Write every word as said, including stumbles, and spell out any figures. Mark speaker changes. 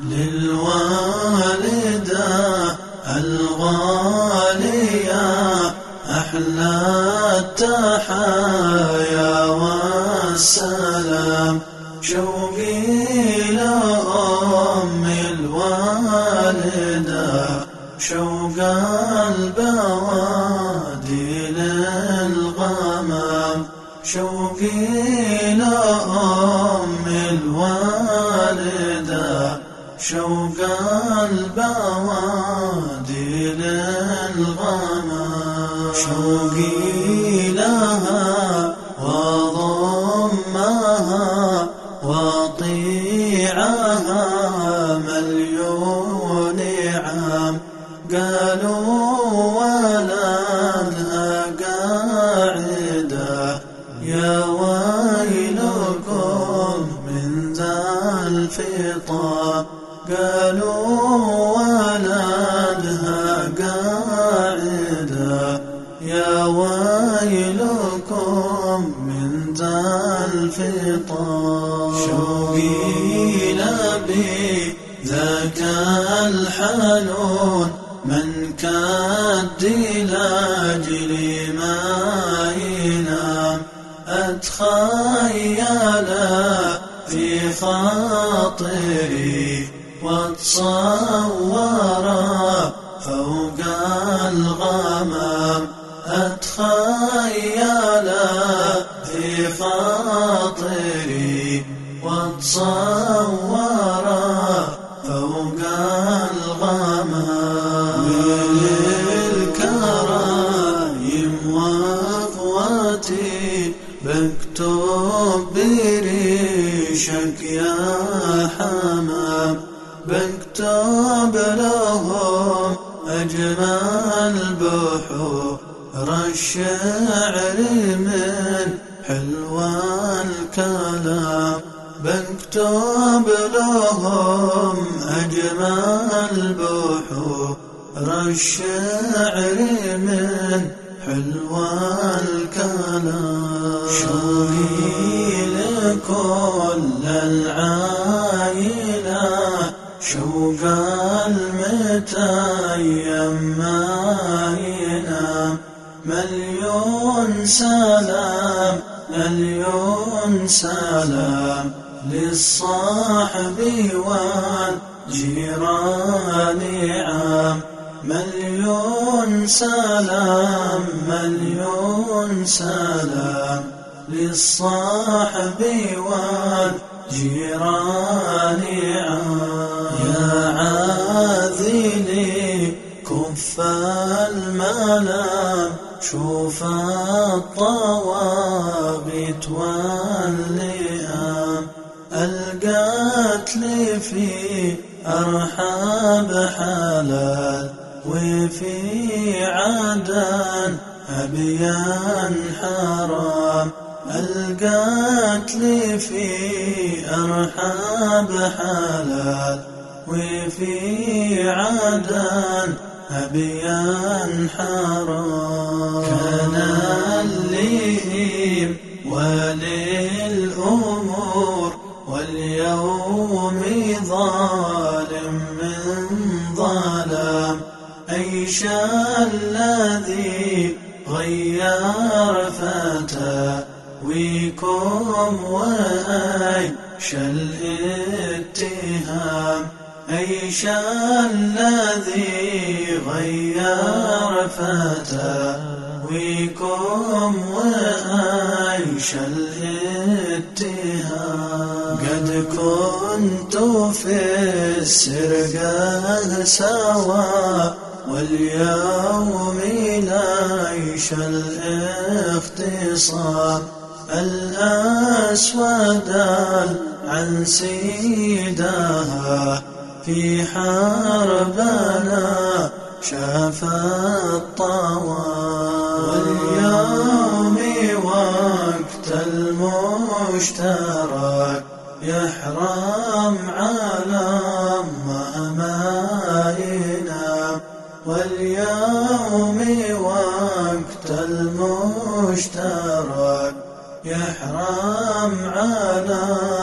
Speaker 1: للوالدة الغالية أحلى التحايا والسلام، شوقي لأمي الوالدة شوق البوادي للغمام، شوقي لأمي الوالدة شوق البوادي للغمام، شوقي لها وضمها وطيعها مليون عام، قالوا ولدها قاعدة يا ويلكم من ذا الفطام، قالوا ولدها قاعدة يا ويلكم من ذا الفطام، شوقي لبي ذاك الحنون من كدي لاجلي ما ينام، أتخيل في خاطري واتصور فوق الغمام، أتخيل في خاطري واتصور فوق الغمام، للكرايم وأخوتي بكتب بريشك يا حمام، بكتب لهم أجمل بحور الشعر من حلوى الكلام، بكتب لهم أجمل بحور الشعر من حلوى الكلام، شوقي لكل العائلة شوق المتيم ما ينام، مليون سلام مليون سلام للصاحب والجيران عام، مليون سلام مليون سلام للصاحب والجيران عام، يا عاذلي كف الملام شوف الطواغيت واللئام، القتل في أرحاب حلال وفي عدن أبيان حرام، القتل في أرحاب حلال وفي عدن أبيان حرام، كان اللئيم وللأمور واليوم ظالم من ظلام، أيش الذي غير فتى ويكم وأيش الاتهام، أيش الذي غير فتى ويكم وأيش الاتهام، قد كنت في السرقة سوا واليوم نعيش الاختصام، الأسود عن سيدها في حربنا شاف الطوام، واليوم وقت المشترك يحرم على مهما ينام، واليوم وقت المشترك يحرم على